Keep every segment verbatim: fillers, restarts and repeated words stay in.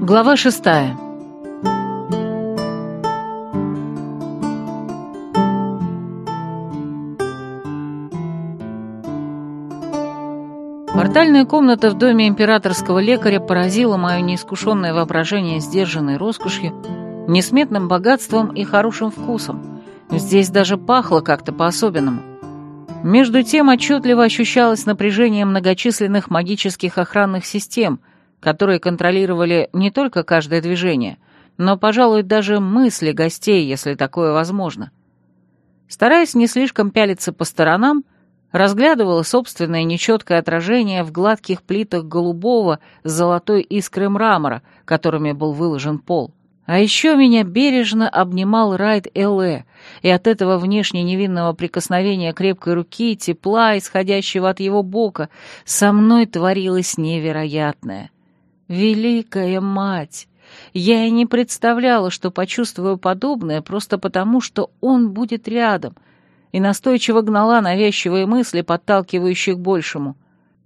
Глава шестая. Портальная комната в доме императорского лекаря поразила мое неискушенное воображение сдержанной роскошью, несметным богатством и хорошим вкусом. Здесь даже пахло как-то по-особенному. Между тем отчетливо ощущалось напряжение многочисленных магических охранных систем, которые контролировали не только каждое движение, но, пожалуй, даже мысли гостей, если такое возможно. Стараясь не слишком пялиться по сторонам, разглядывала собственное нечеткое отражение в гладких плитах голубого с золотой искрой мрамора, которыми был выложен пол. А еще меня бережно обнимал Райд Элле, и от этого внешне невинного прикосновения крепкой руки, тепла, исходящего от его бока, со мной творилось невероятное. Великая мать! Я и не представляла, что почувствую подобное просто потому, что он будет рядом, и настойчиво гнала навязчивые мысли, подталкивающие к большему.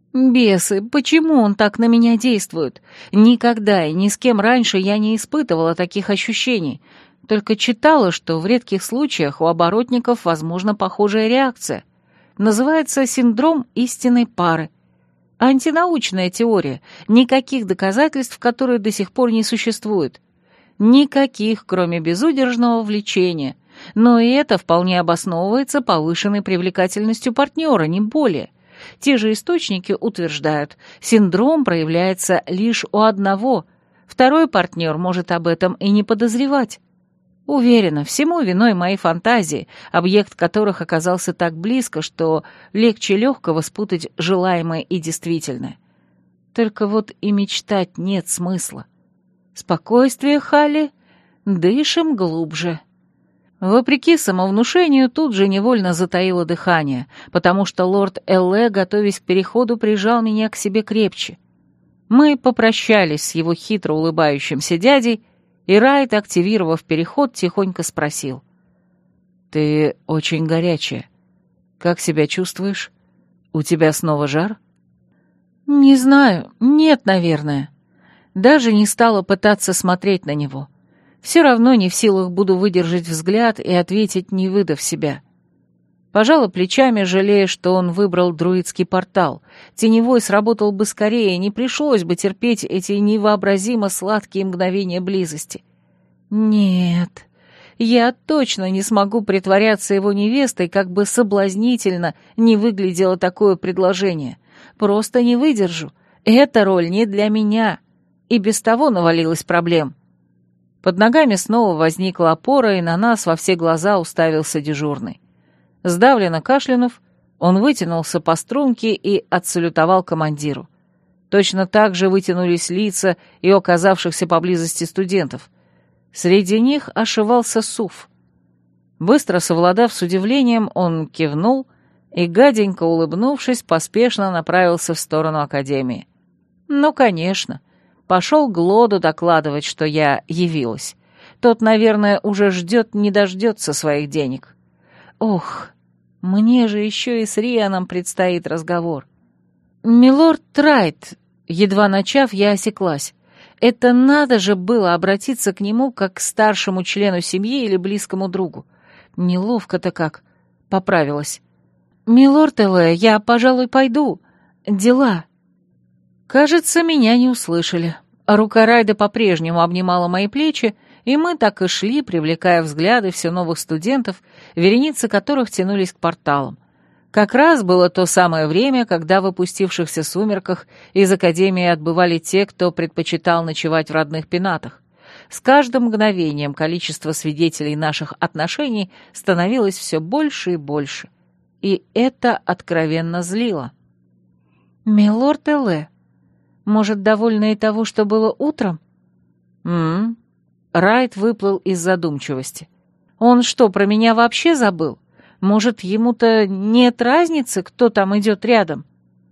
Бесы, почему он так на меня действует? Никогда и ни с кем раньше я не испытывала таких ощущений, только читала, что в редких случаях у оборотников возможна похожая реакция. Называется синдром истинной пары. Антинаучная теория, никаких доказательств, которые до сих пор не существует. Никаких, кроме безудержного влечения. Но и это вполне обосновывается повышенной привлекательностью партнера, не более. Те же источники утверждают, синдром проявляется лишь у одного, второй партнер может об этом и не подозревать. Уверена, всему виной мои фантазии, объект которых оказался так близко, что легче легкого спутать желаемое и действительное. Только вот и мечтать нет смысла. Спокойствие, Халли, дышим глубже. Вопреки самовнушению, тут же невольно затаило дыхание, потому что лорд Элле, готовясь к переходу, прижал меня к себе крепче. Мы попрощались с его хитро улыбающимся дядей, и Райт, активировав переход, тихонько спросил. «Ты очень горячая. Как себя чувствуешь? У тебя снова жар?» «Не знаю. Нет, наверное. Даже не стала пытаться смотреть на него. Все равно не в силах буду выдержать взгляд и ответить, не выдав себя. Пожала плечами, жалея, что он выбрал друидский портал. Теневой сработал бы скорее, не пришлось бы терпеть эти невообразимо сладкие мгновения близости. Нет, я точно не смогу притворяться его невестой, как бы соблазнительно не выглядело такое предложение. Просто не выдержу. Эта роль не для меня. И без того навалилось проблем. Под ногами снова возникла опора, и на нас во все глаза уставился дежурный. Сдавленно кашлянув, он вытянулся по струнке и отсалютовал командиру. Точно так же вытянулись лица и оказавшихся поблизости студентов. Среди них ошивался Суф. Быстро совладав с удивлением, он кивнул и, гаденько улыбнувшись, поспешно направился в сторону академии. Ну, конечно. Пошел Глоду докладывать, что я явилась. Тот, наверное, уже ждет, не дождется своих денег. Ох, мне же еще и с Рианом предстоит разговор. «Милорд Райт», едва начав, я осеклась. Это надо же было обратиться к нему как к старшему члену семьи или близкому другу. Неловко-то как. Поправилась. «Милорд Элле, я, пожалуй, пойду. Дела». Кажется, меня не услышали. Рука Райда по-прежнему обнимала мои плечи, и мы так и шли, привлекая взгляды все новых студентов, вереницы которых тянулись к порталам. Как раз было то самое время, когда в опустившихся сумерках из академии отбывали те, кто предпочитал ночевать в родных пенатах. С каждым мгновением количество свидетелей наших отношений становилось все больше и больше. И это откровенно злило. «Милорд Элле, может, довольны и того, что было утром?» «М-м-м». Райт выплыл из задумчивости. «Он что, про меня вообще забыл? Может, ему-то нет разницы, кто там идет рядом?»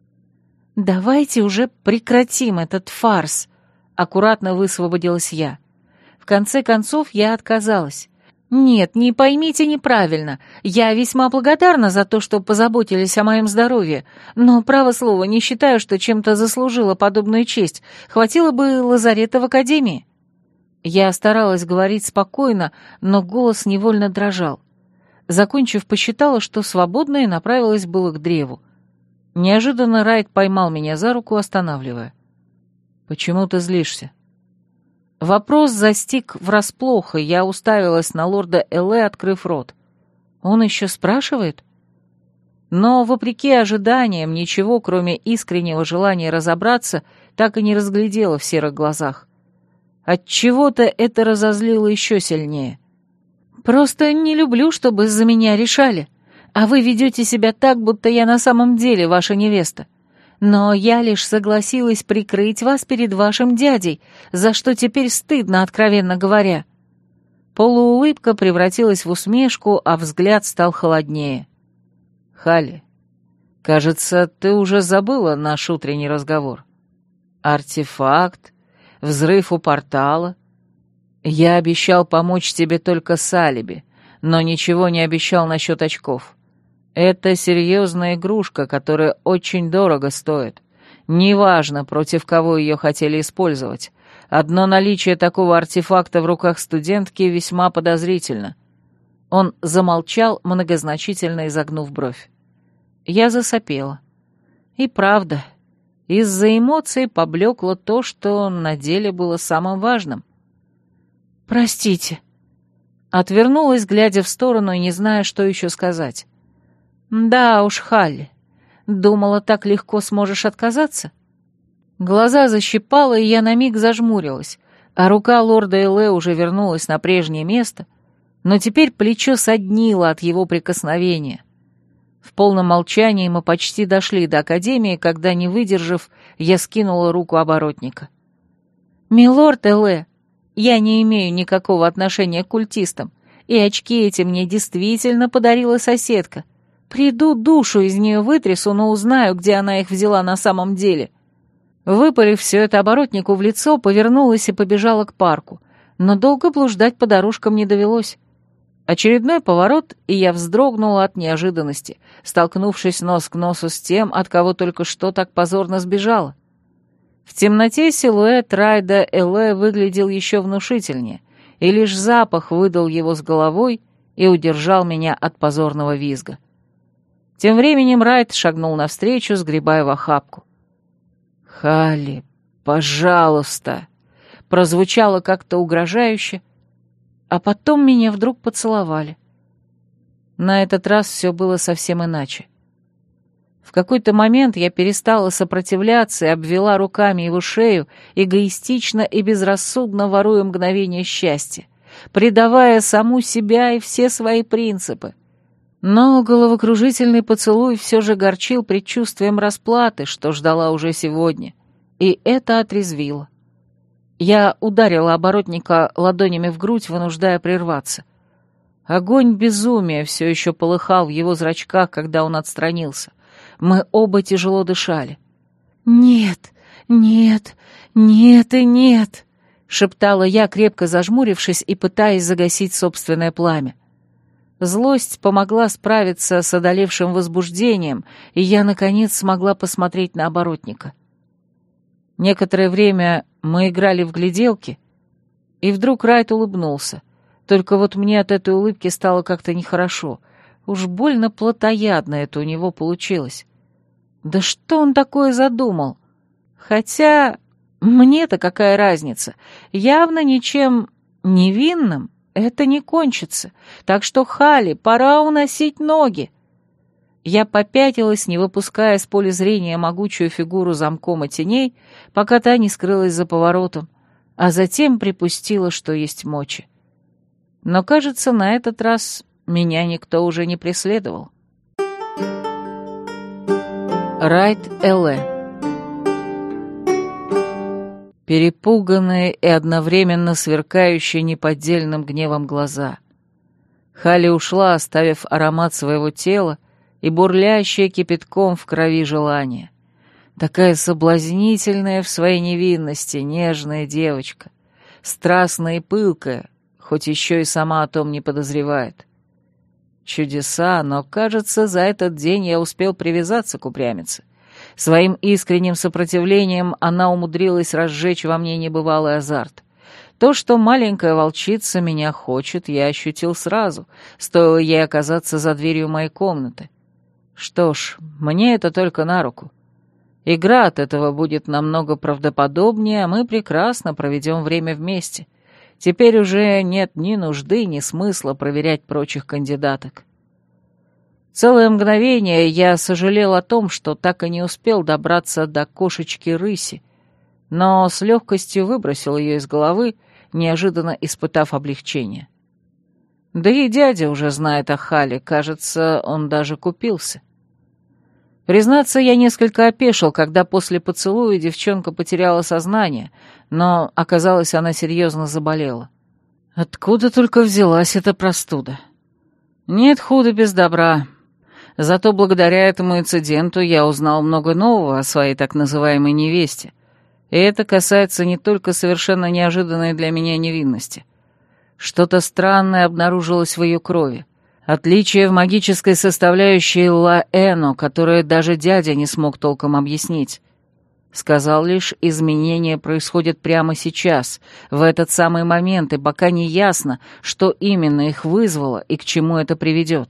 «Давайте уже прекратим этот фарс», — аккуратно высвободилась я. В конце концов, я отказалась. «Нет, не поймите неправильно. Я весьма благодарна за то, что позаботились о моем здоровье, но, право слово, не считаю, что чем-то заслужила подобную честь. Хватило бы лазарета в академии». Я старалась говорить спокойно, но голос невольно дрожал. Закончив, посчитала, что свободна, и направилась было к древу. Неожиданно Райт поймал меня за руку, останавливая. «Почему ты злишься?» Вопрос застиг врасплох, и я уставилась на лорда Эле, открыв рот. Он еще спрашивает? Но, вопреки ожиданиям, ничего, кроме искреннего желания разобраться, так и не разглядела в серых глазах. Отчего-то это разозлило еще сильнее. «Просто не люблю, чтобы за меня решали, а вы ведете себя так, будто я на самом деле ваша невеста. Но я лишь согласилась прикрыть вас перед вашим дядей, за что теперь стыдно, откровенно говоря». Полуулыбка превратилась в усмешку, а взгляд стал холоднее. «Халли, кажется, ты уже забыла наш утренний разговор. Артефакт, взрыв у портала. Я обещал помочь тебе только с алиби, но ничего не обещал насчет очков. Это серьезная игрушка, которая очень дорого стоит. Неважно, против кого ее хотели использовать. Одно наличие такого артефакта в руках студентки весьма подозрительно». Он замолчал, многозначительно изогнув бровь. Я засопела. И правда, из-за эмоций поблекло то, что на деле было самым важным. «Простите». Отвернулась, глядя в сторону и не зная, что еще сказать. «Да уж, Халли, думала, так легко сможешь отказаться?» Глаза защипало, и я на миг зажмурилась, а рука лорда Эле уже вернулась на прежнее место, но теперь плечо соднило от его прикосновения. В полном молчании мы почти дошли до академии, когда, не выдержав, я скинула руку оборотника. «Милорд Эле, я не имею никакого отношения к культистам, и очки эти мне действительно подарила соседка. Приду, душу из нее вытрясу, но узнаю, где она их взяла на самом деле». Выпалив все это оборотнику в лицо, повернулась и побежала к парку, но долго блуждать по дорожкам не довелось. Очередной поворот, и я вздрогнула от неожиданности, столкнувшись нос к носу с тем, от кого только что так позорно сбежала. В темноте силуэт Райда Эле выглядел еще внушительнее, и лишь запах выдал его с головой и удержал меня от позорного визга. Тем временем Райд шагнул навстречу, сгребая в охапку. «Халли, пожалуйста!» прозвучало как-то угрожающе, а потом меня вдруг поцеловали. На этот раз все было совсем иначе. В какой-то момент я перестала сопротивляться и обвела руками его шею, эгоистично и безрассудно воруя мгновение счастья, предавая саму себя и все свои принципы. Но головокружительный поцелуй все же горчил предчувствием расплаты, что ждала уже сегодня, и это отрезвило. Я ударила оборотника ладонями в грудь, вынуждая прерваться. Огонь безумия все еще полыхал в его зрачках, когда он отстранился. Мы оба тяжело дышали. «Нет, нет, нет и нет», — шептала я, крепко зажмурившись и пытаясь загасить собственное пламя. Злость помогла справиться с одолевшим возбуждением, и я, наконец, смогла посмотреть на оборотника. Некоторое время мы играли в гляделки, и вдруг Райт улыбнулся. Только вот мне от этой улыбки стало как-то нехорошо. Уж больно плотоядно это у него получилось. Да что он такое задумал? Хотя мне-то какая разница? Явно ничем невинным это не кончится. Так что, Халли, пора уносить ноги. Я попятилась, не выпуская из поля зрения могучую фигуру замкома теней, пока та не скрылась за поворотом, а затем припустила, что есть мочи. Но, кажется, на этот раз меня никто уже не преследовал. Райт Эле. Перепуганные и одновременно сверкающие неподдельным гневом глаза. Халли ушла, оставив аромат своего тела и бурлящее кипятком в крови желание. Такая соблазнительная в своей невинности, нежная девочка, страстная и пылкая, хоть еще и сама о том не подозревает. Чудеса, но, кажется, за этот день я успел привязаться к упрямице. Своим искренним сопротивлением она умудрилась разжечь во мне небывалый азарт. То, что маленькая волчица меня хочет, я ощутил сразу, стоило ей оказаться за дверью моей комнаты. Что ж, мне это только на руку. Игра от этого будет намного правдоподобнее, а мы прекрасно проведем время вместе. Теперь уже нет ни нужды, ни смысла проверять прочих кандидаток. Целое мгновение я сожалел о том, что так и не успел добраться до кошечки-рыси, но с легкостью выбросил ее из головы, неожиданно испытав облегчение. Да и дядя уже знает о Хале, кажется, он даже купился. Признаться, я несколько опешил, когда после поцелуя девчонка потеряла сознание, но, оказалось, она серьезно заболела. Откуда только взялась эта простуда? Нет худа без добра. Зато благодаря этому инциденту я узнал много нового о своей так называемой невесте, и это касается не только совершенно неожиданной для меня невинности. Что-то странное обнаружилось в ее крови. Отличие в магической составляющей Лаэно, которое даже дядя не смог толком объяснить. Сказал лишь, изменения происходят прямо сейчас, в этот самый момент, и пока не ясно, что именно их вызвало и к чему это приведет.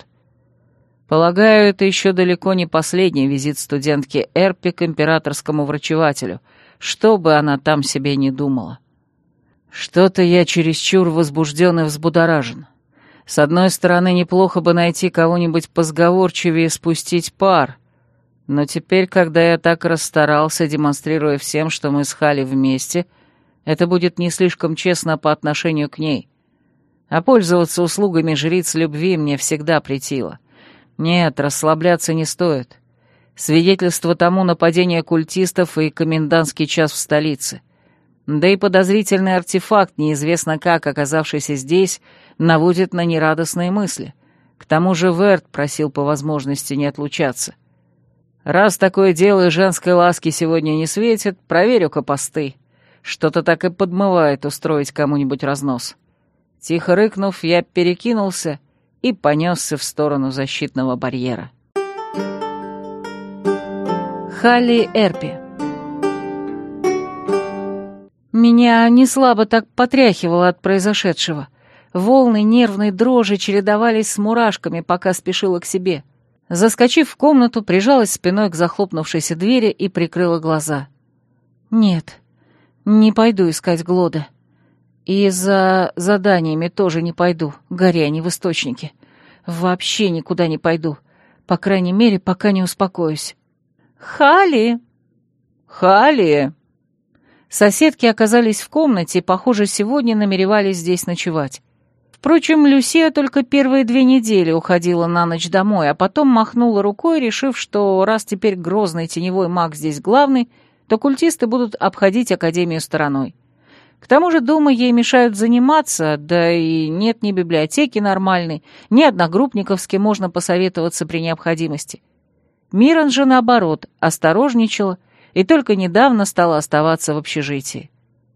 Полагаю, это еще далеко не последний визит студентки Эрпи к императорскому врачевателю, что бы она там себе не думала. Что-то я чересчур возбужден и взбудоражен. С одной стороны, неплохо бы найти кого-нибудь позговорчивее и спустить пар, но теперь, когда я так расстарался, демонстрируя всем, что мы с Хали вместе, это будет не слишком честно по отношению к ней. А пользоваться услугами жриц любви мне всегда претило. Нет, расслабляться не стоит. Свидетельство тому нападение культистов и комендантский час в столице. Да и подозрительный артефакт, неизвестно как оказавшийся здесь, наводит на нерадостные мысли. К тому же Верт просил по возможности не отлучаться. Раз такое дело и женской ласки сегодня не светит, проверю-ка посты. Что-то так и подмывает устроить кому-нибудь разнос. Тихо рыкнув, я перекинулся и понесся в сторону защитного барьера. Халли Эрпи. Меня неслабо так потряхивало от произошедшего. Волны нервной дрожи чередовались с мурашками, пока спешила к себе. Заскочив в комнату, прижалась спиной к захлопнувшейся двери и прикрыла глаза. Нет, не пойду искать Глода. И за заданиями тоже не пойду, горя они в источнике. Вообще никуда не пойду, по крайней мере, пока не успокоюсь. «Хали!» «Хали!» Соседки оказались в комнате и, похоже, сегодня намеревались здесь ночевать. Впрочем, Люсия только первые две недели уходила на ночь домой, а потом махнула рукой, решив, что раз теперь грозный теневой маг здесь главный, то культисты будут обходить Академию стороной. К тому же дома ей мешают заниматься, да и нет ни библиотеки нормальной, ни одногруппников, с кем можно посоветоваться при необходимости. Миран же, наоборот, осторожничала и только недавно стала оставаться в общежитии.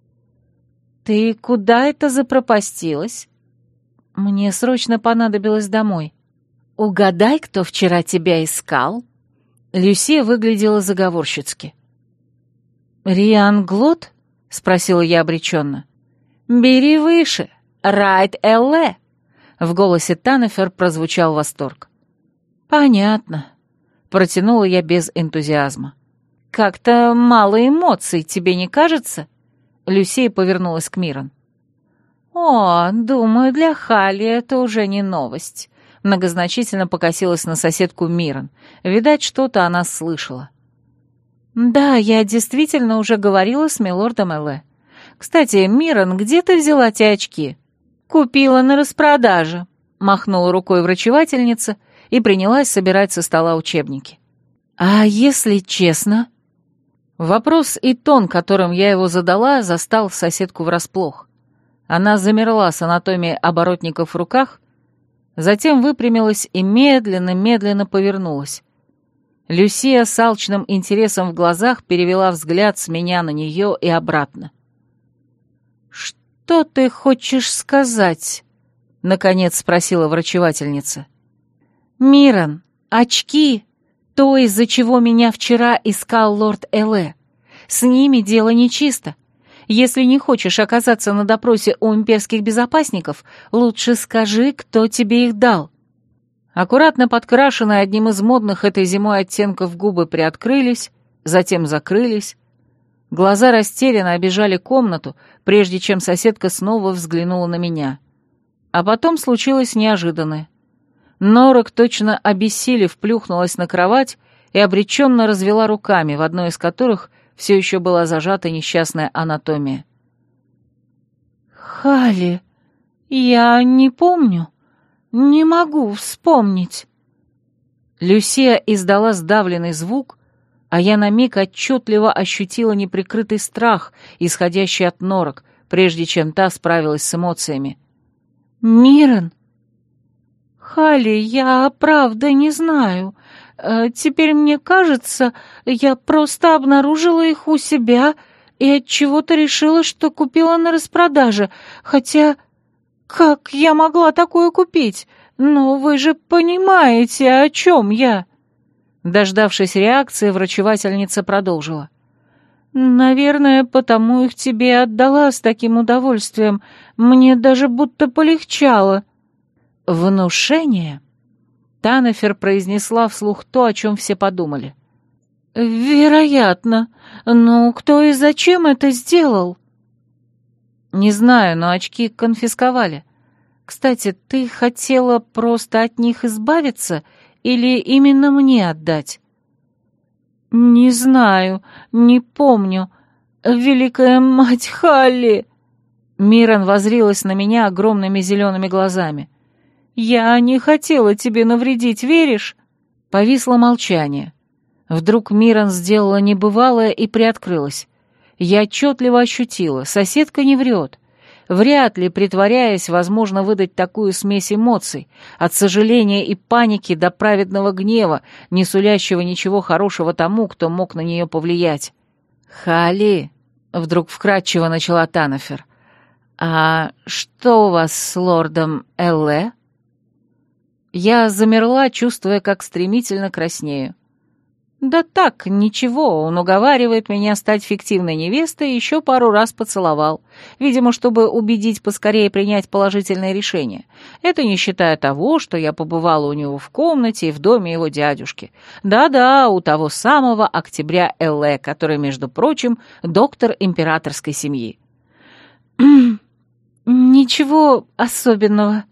«Ты куда это запропастилась?» «Мне срочно понадобилось домой». «Угадай, кто вчера тебя искал?» Люсия выглядела заговорщицки. «Риан Глот?» — спросила я обреченно. «Бери выше, Райт Элле!» В голосе Таннефер прозвучал восторг. «Понятно», — протянула я без энтузиазма. «Как-то мало эмоций, тебе не кажется?» Люсия повернулась к Миран. «О, думаю, для Хали это уже не новость», — многозначительно покосилась на соседку Миран. Видать, что-то она слышала. «Да, я действительно уже говорила с милордом Элле. Кстати, Миран, где ты взяла те очки?» «Купила на распродаже», — махнула рукой врачевательница и принялась собирать со стола учебники. «А если честно?» Вопрос и тон, которым я его задала, застал соседку врасплох. Она замерла с анатомией оборотников в руках, затем выпрямилась и медленно-медленно повернулась. Люсия с алчным интересом в глазах перевела взгляд с меня на нее и обратно. «Что «Что ты хочешь сказать?» — наконец спросила врачевательница. «Мирон, очки — то, из-за чего меня вчера искал лорд Элэ. С ними дело нечисто. Если не хочешь оказаться на допросе у имперских безопасников, лучше скажи, кто тебе их дал». Аккуратно подкрашенные одним из модных этой зимой оттенков губы приоткрылись, затем закрылись. Глаза растерянно обежали комнату, прежде чем соседка снова взглянула на меня. А потом случилось неожиданное. Норок, точно обессилев, плюхнулась на кровать и обреченно развела руками, в одной из которых все еще была зажата несчастная анатомия. «Халли, я не помню, не могу вспомнить». Люсия издала сдавленный звук, а я на миг отчетливо ощутила неприкрытый страх, исходящий от Норок, прежде чем та справилась с эмоциями. «Мирон?» «Халли, я правда не знаю. Теперь мне кажется, я просто обнаружила их у себя и отчего-то решила, что купила на распродаже, хотя... Как я могла такое купить? Но вы же понимаете, о чем я?» Дождавшись реакции, врачевательница продолжила. «Наверное, потому их тебе отдала с таким удовольствием. Мне даже будто полегчало». «Внушение?» Танефер произнесла вслух то, о чем все подумали. «Вероятно. Но кто и зачем это сделал?» «Не знаю, но очки конфисковали. Кстати, ты хотела просто от них избавиться или именно мне отдать?» «Не знаю, не помню. Великая мать Халли!» Мирон воззрилась на меня огромными зелеными глазами. «Я не хотела тебе навредить, веришь?» Повисло молчание. Вдруг Мирон сделала небывалое и приоткрылась. Я отчетливо ощутила, соседка не врет. Вряд ли, притворяясь, возможно выдать такую смесь эмоций, от сожаления и паники до праведного гнева, не сулящего ничего хорошего тому, кто мог на нее повлиять. «Халли», — вдруг вкратчиво начала Танефер, — «а что у вас с лордом Элле?» Я замерла, чувствуя, как стремительно краснею. «Да так, ничего, он уговаривает меня стать фиктивной невестой и еще пару раз поцеловал, видимо, чтобы убедить поскорее принять положительное решение. Это не считая того, что я побывала у него в комнате и в доме его дядюшки. Да-да, у того самого Октября Элле, который, между прочим, доктор императорской семьи». «Ничего особенного».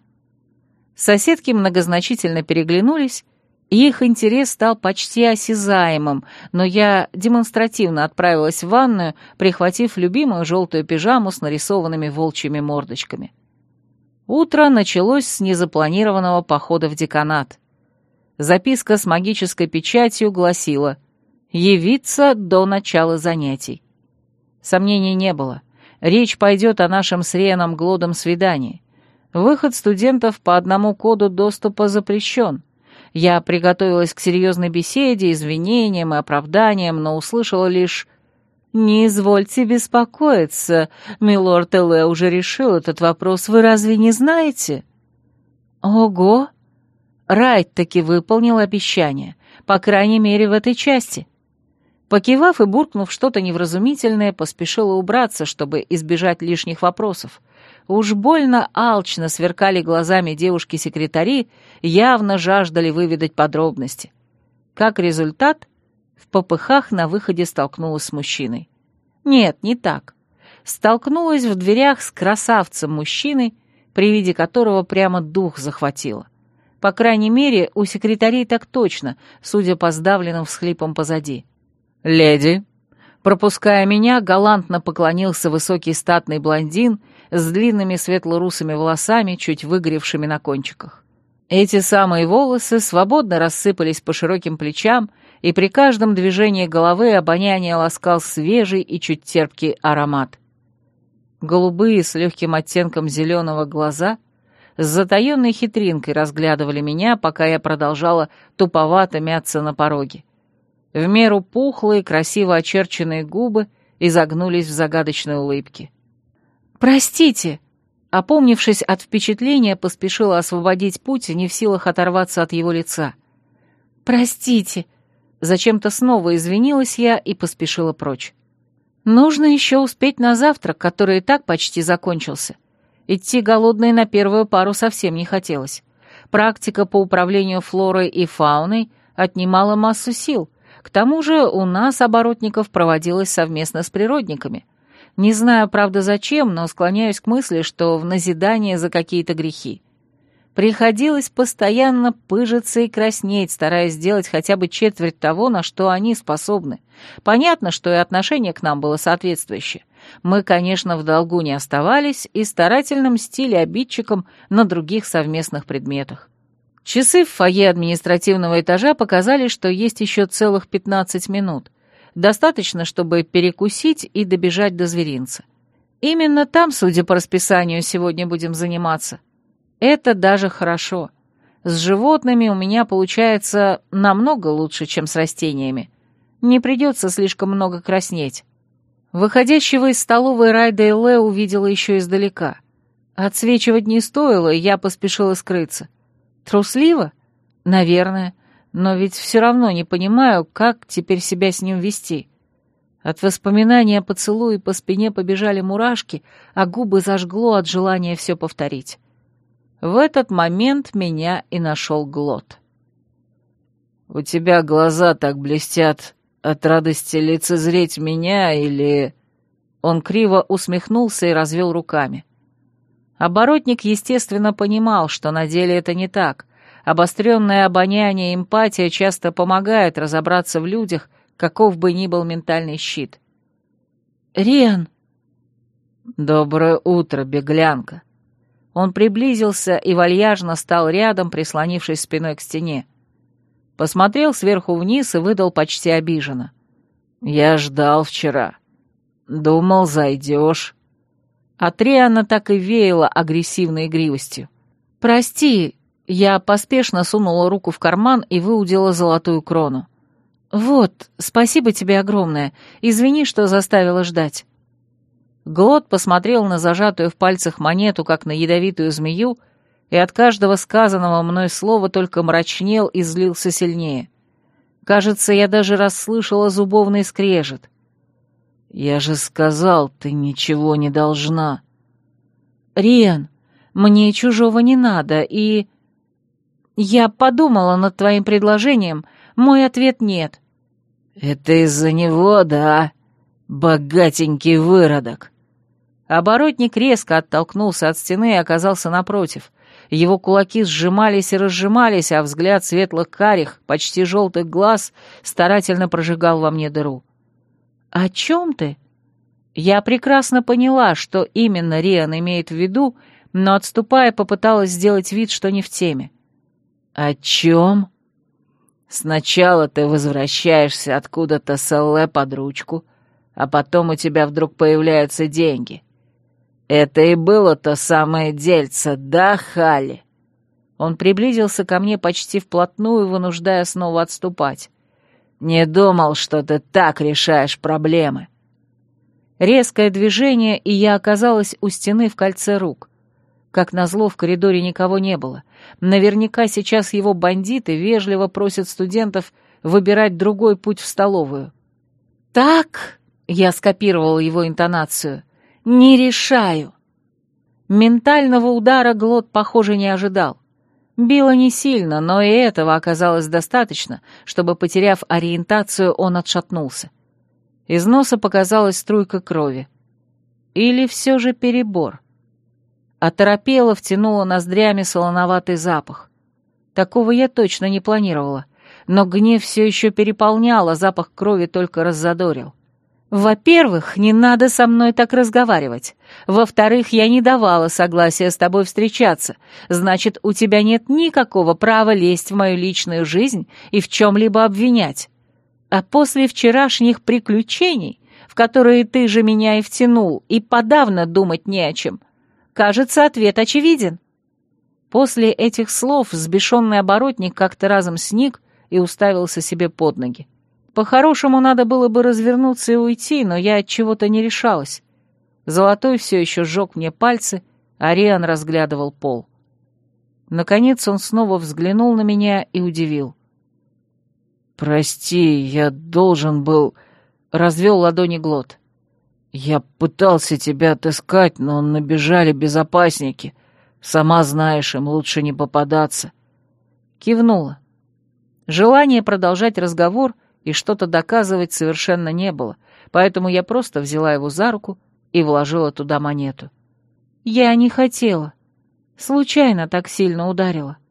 Соседки многозначительно переглянулись, и их интерес стал почти осязаемым, но я демонстративно отправилась в ванную, прихватив любимую желтую пижаму с нарисованными волчьими мордочками. Утро началось с незапланированного похода в деканат. Записка с магической печатью гласила «Явиться до начала занятий». Сомнений не было. Речь пойдет о нашем с Рианом Глодом свидании. Выход студентов по одному коду доступа запрещен. Я приготовилась к серьезной беседе, извинениям и оправданиям, но услышала лишь «Не извольте беспокоиться, милорд Элэ уже решил этот вопрос, вы разве не знаете?» Ого! Райт таки выполнил обещание, по крайней мере в этой части. Покивав и буркнув что-то невразумительное, поспешила убраться, чтобы избежать лишних вопросов. Уж больно алчно сверкали глазами девушки-секретари, явно жаждали выведать подробности. Как результат, в попыхах на выходе столкнулась с мужчиной. Нет, не так. Столкнулась в дверях с красавцем-мужчиной, при виде которого прямо дух захватило. По крайней мере, у секретарей так точно, судя по сдавленным всхлипам позади. «Леди!» Пропуская меня, галантно поклонился высокий статный блондин с длинными светло-русыми волосами, чуть выгоревшими на кончиках. Эти самые волосы свободно рассыпались по широким плечам, и при каждом движении головы обоняние ласкал свежий и чуть терпкий аромат. Голубые с легким оттенком зеленого глаза с затаенной хитринкой разглядывали меня, пока я продолжала туповато мяться на пороге. В меру пухлые, красиво очерченные губы изогнулись в загадочной улыбке. «Простите!» Опомнившись от впечатления, поспешила освободить путь, не в силах оторваться от его лица. «Простите!» Зачем-то снова извинилась я и поспешила прочь. Нужно еще успеть на завтрак, который и так почти закончился. Идти голодной на первую пару совсем не хотелось. Практика по управлению флорой и фауной отнимала массу сил. К тому же у нас, оборотников, проводилась совместно с природниками. Не знаю, правда, зачем, но склоняюсь к мысли, что в назидание за какие-то грехи. Приходилось постоянно пыжиться и краснеть, стараясь сделать хотя бы четверть того, на что они способны. Понятно, что и отношение к нам было соответствующее. Мы, конечно, в долгу не оставались и старательно мстили обидчикам на других совместных предметах. Часы в фойе административного этажа показали, что есть еще целых пятнадцать минут. Достаточно, чтобы перекусить и добежать до зверинца. Именно там, судя по расписанию, сегодня будем заниматься. Это даже хорошо. С животными у меня получается намного лучше, чем с растениями. Не придется слишком много краснеть. Выходящего из столовой Райда и Ле увидела еще издалека. Отсвечивать не стоило, и я поспешила скрыться. Трусливо? Наверное. Но ведь все равно не понимаю, как теперь себя с ним вести. От воспоминания о поцелуе по спине побежали мурашки, а губы зажгло от желания все повторить. В этот момент меня и нашел Глот. «У тебя глаза так блестят от радости лицезреть меня или...» Он криво усмехнулся и развел руками. Оборотник, естественно, понимал, что на деле это не так. Обостренное обоняние и эмпатия часто помогают разобраться в людях, каков бы ни был ментальный щит. «Риан!» «Доброе утро, беглянка!» Он приблизился и вальяжно стал рядом, прислонившись спиной к стене. Посмотрел сверху вниз и выдал почти обиженно. «Я ждал вчера. Думал, зайдешь». От Риана так и веяло агрессивной игривостью. «Прости», — я поспешно сунула руку в карман и выудила золотую крону. «Вот, спасибо тебе огромное. Извини, что заставила ждать». Глот посмотрел на зажатую в пальцах монету, как на ядовитую змею, и от каждого сказанного мной слова только мрачнел и злился сильнее. Кажется, я даже расслышала зубовный скрежет. «Я же сказал, ты ничего не должна». «Риан, мне чужого не надо, и...» «Я подумала над твоим предложением, мой ответ нет». «Это из-за него, да? Богатенький выродок». Оборотник резко оттолкнулся от стены и оказался напротив. Его кулаки сжимались и разжимались, а взгляд светлых карих, почти желтых глаз старательно прожигал во мне дыру. «О чем ты?» Я прекрасно поняла, что именно Риан имеет в виду, но, отступая, попыталась сделать вид, что не в теме. «О чем?» «Сначала ты возвращаешься откуда-то с Элле под ручку, а потом у тебя вдруг появляются деньги. Это и было то самое дельце, да, Халли?» Он приблизился ко мне почти вплотную, вынуждая снова отступать. «Не думал, что ты так решаешь проблемы». Резкое движение, и я оказалась у стены в кольце рук. Как назло, в коридоре никого не было. Наверняка сейчас его бандиты вежливо просят студентов выбирать другой путь в столовую. «Так», — я скопировала его интонацию, — «не решаю». Ментального удара Глот, похоже, не ожидал. Било не сильно, но и этого оказалось достаточно, чтобы, потеряв ориентацию, он отшатнулся. Из носа показалась струйка крови. Или все же перебор? Оторопела, втянула ноздрями солоноватый запах. Такого я точно не планировала, но гнев все еще переполнял, а запах крови только раззадорил. «Во-первых, не надо со мной так разговаривать. Во-вторых, я не давала согласия с тобой встречаться. Значит, у тебя нет никакого права лезть в мою личную жизнь и в чем-либо обвинять. А после вчерашних приключений, в которые ты же меня и втянул, и подавно думать не о чем, кажется, ответ очевиден». После этих слов взбешенный оборотник как-то разом сник и уставился себе под ноги. По-хорошему, надо было бы развернуться и уйти, но я от чего-то не решалась. Золотой все еще сжег мне пальцы, а Риан разглядывал пол. Наконец он снова взглянул на меня и удивил. «Прости, я должен был...» — развел ладони Глот. «Я пытался тебя отыскать, но набежали безопасники. Сама знаешь, им лучше не попадаться». Кивнула. Желания продолжать разговор и что-то доказывать совершенно не было, поэтому я просто взяла его за руку и вложила туда монету. Я не хотела. Случайно так сильно ударила.